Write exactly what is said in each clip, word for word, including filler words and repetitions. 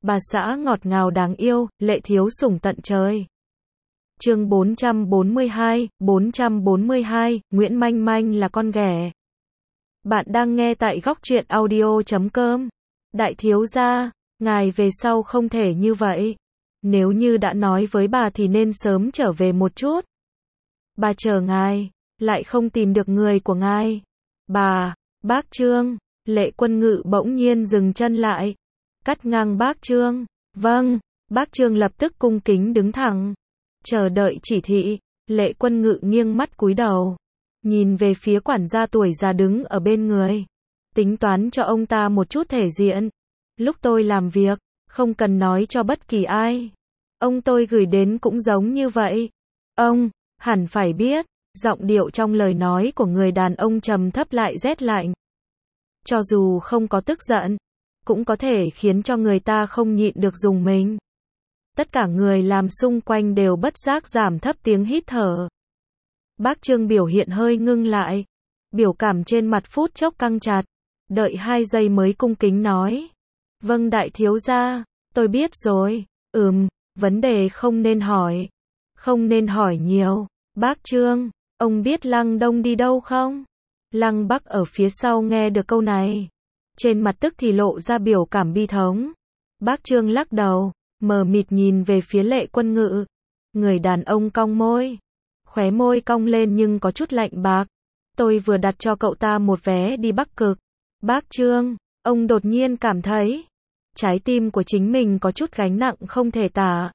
bà xã ngọt ngào đáng yêu, lệ thiếu sủng tận trời. Chương bốn trăm bốn mươi hai, bốn trăm bốn mươi hai, Nguyễn Manh Manh là con ghẻ. Bạn đang nghe tại góc truyện audio chấm com. Đại thiếu gia, ngài về sau không thể như vậy. Nếu như đã nói với bà thì nên sớm trở về một chút. Bà chờ ngài, lại không tìm được người của ngài. Bà, bác Trương, Lệ Quân Ngự bỗng nhiên dừng chân lại. Cắt ngang bác Trương. Vâng, bác Trương lập tức cung kính đứng thẳng. Chờ đợi chỉ thị, Lệ Quân Ngự nghiêng mắt cúi đầu. Nhìn về phía quản gia tuổi già đứng ở bên người. Tính toán cho ông ta một chút thể diện. Lúc tôi làm việc, không cần nói cho bất kỳ ai. Ông tôi gửi đến cũng giống như vậy. Ông, hẳn phải biết, giọng điệu trong lời nói của người đàn ông trầm thấp lại rét lạnh. Cho dù không có tức giận, cũng có thể khiến cho người ta không nhịn được rùng mình. Tất cả người làm xung quanh đều bất giác giảm thấp tiếng hít thở. Bác Trương biểu hiện hơi ngưng lại. Biểu cảm trên mặt phút chốc căng chặt. Đợi hai giây mới cung kính nói. Vâng đại thiếu gia, tôi biết rồi. Ừm, vấn đề không nên hỏi. Không nên hỏi nhiều. Bác Trương, ông biết Lăng Đông đi đâu không? Lăng Bắc ở phía sau nghe được câu này. Trên mặt tức thì lộ ra biểu cảm bi thống. Bác Trương lắc đầu, mờ mịt nhìn về phía Lệ Quân Ngự. Người đàn ông cong môi. Khóe môi cong lên nhưng có chút lạnh bạc. Tôi vừa đặt cho cậu ta một vé đi Bắc Cực. Bác Trương, ông đột nhiên cảm thấy trái tim của chính mình có chút gánh nặng không thể tả.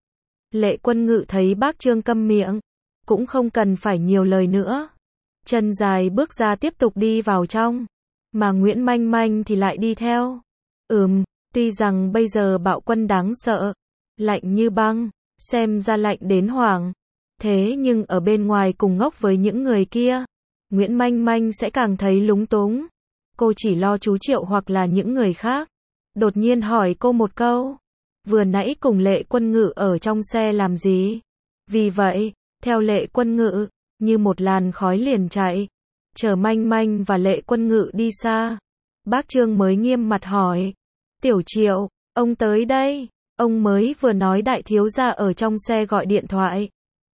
Lệ Quân Ngự thấy bác Trương câm miệng, cũng không cần phải nhiều lời nữa. Chân dài bước ra tiếp tục đi vào trong, mà Nguyễn Manh Manh thì lại đi theo. Ừm, tuy rằng bây giờ bạo quân đáng sợ, lạnh như băng, xem ra lạnh đến hoảng. Thế nhưng ở bên ngoài cùng ngốc với những người kia, Nguyễn Manh Manh sẽ càng thấy lúng túng. Cô chỉ lo chú Triệu hoặc là những người khác. Đột nhiên hỏi cô một câu. Vừa nãy cùng Lệ Quân Ngự ở trong xe làm gì? Vì vậy, theo Lệ Quân Ngự, như một làn khói liền chạy. Chờ Manh Manh và Lệ Quân Ngự đi xa. Bác Trương mới nghiêm mặt hỏi. Tiểu Triệu, ông tới đây. Ông mới vừa nói đại thiếu gia ở trong xe gọi điện thoại.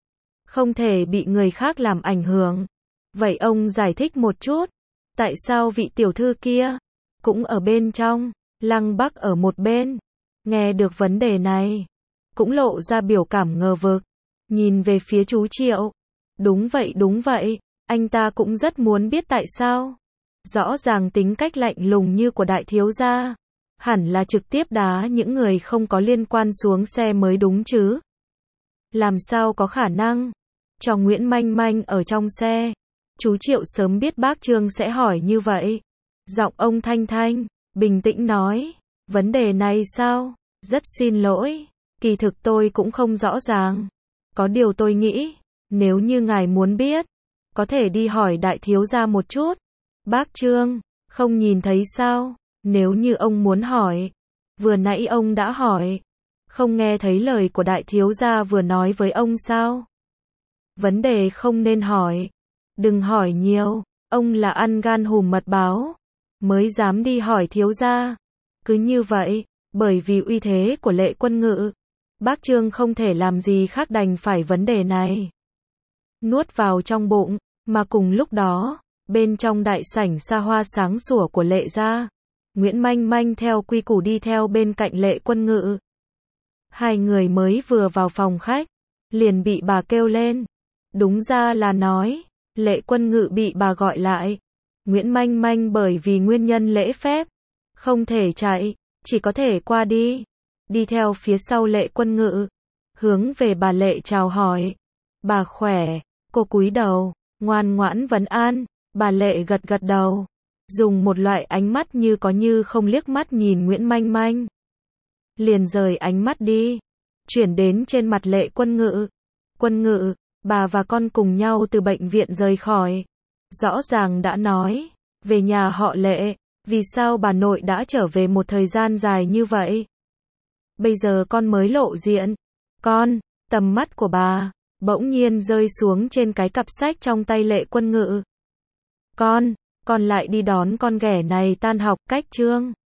Không thể bị người khác làm ảnh hưởng. Vậy ông giải thích một chút. Tại sao vị tiểu thư kia cũng ở bên trong, Lăng Bắc ở một bên. Nghe được vấn đề này, cũng lộ ra biểu cảm ngờ vực. Nhìn về phía chú Triệu. Đúng vậy đúng vậy, anh ta cũng rất muốn biết tại sao. Rõ ràng tính cách lạnh lùng như của đại thiếu gia, hẳn là trực tiếp đá những người không có liên quan xuống xe mới đúng chứ. Làm sao có khả năng cho Nguyễn Manh Manh ở trong xe. Chú Triệu sớm biết bác Trương sẽ hỏi như vậy. Giọng ông thanh thanh, bình tĩnh nói. Vấn đề này sao? Rất xin lỗi. Kỳ thực tôi cũng không rõ ràng. Có điều tôi nghĩ, nếu như ngài muốn biết, có thể đi hỏi đại thiếu gia một chút. Bác Trương, không nhìn thấy sao? Nếu như ông muốn hỏi, vừa nãy ông đã hỏi. Không nghe thấy lời của đại thiếu gia vừa nói với ông sao? Vấn đề không nên hỏi. Đừng hỏi nhiều, ông là ăn gan hùm mật báo, mới dám đi hỏi thiếu gia. Cứ như vậy, bởi vì uy thế của Lệ Quân Ngự, bác Trương không thể làm gì khác đành phải vấn đề này nuốt vào trong bụng, mà cùng lúc đó, bên trong đại sảnh xa hoa sáng sủa của Lệ gia, Nguyễn Manh Manh theo quy củ đi theo bên cạnh Lệ Quân Ngự. Hai người mới vừa vào phòng khách, liền bị bà kêu lên. Đúng ra là nói, Lệ Quân Ngự bị bà gọi lại. Nguyễn Manh Manh bởi vì nguyên nhân lễ phép, không thể chạy, chỉ có thể qua đi. Đi theo phía sau Lệ Quân Ngự, hướng về bà Lệ chào hỏi. Bà khỏe, cô cúi đầu, ngoan ngoãn vấn an. Bà Lệ gật gật đầu, dùng một loại ánh mắt như có như không liếc mắt nhìn Nguyễn Manh Manh. Liền rời ánh mắt đi, chuyển đến trên mặt Lệ Quân Ngự. Quân Ngự, bà và con cùng nhau từ bệnh viện rời khỏi. Rõ ràng đã nói, về nhà họ Lệ, vì sao bà nội đã trở về một thời gian dài như vậy? Bây giờ con mới lộ diện. Con, tầm mắt của bà, bỗng nhiên rơi xuống trên cái cặp sách trong tay Lệ Quân Ngự. Con, con lại đi đón con ghẻ này tan học. Cách Trương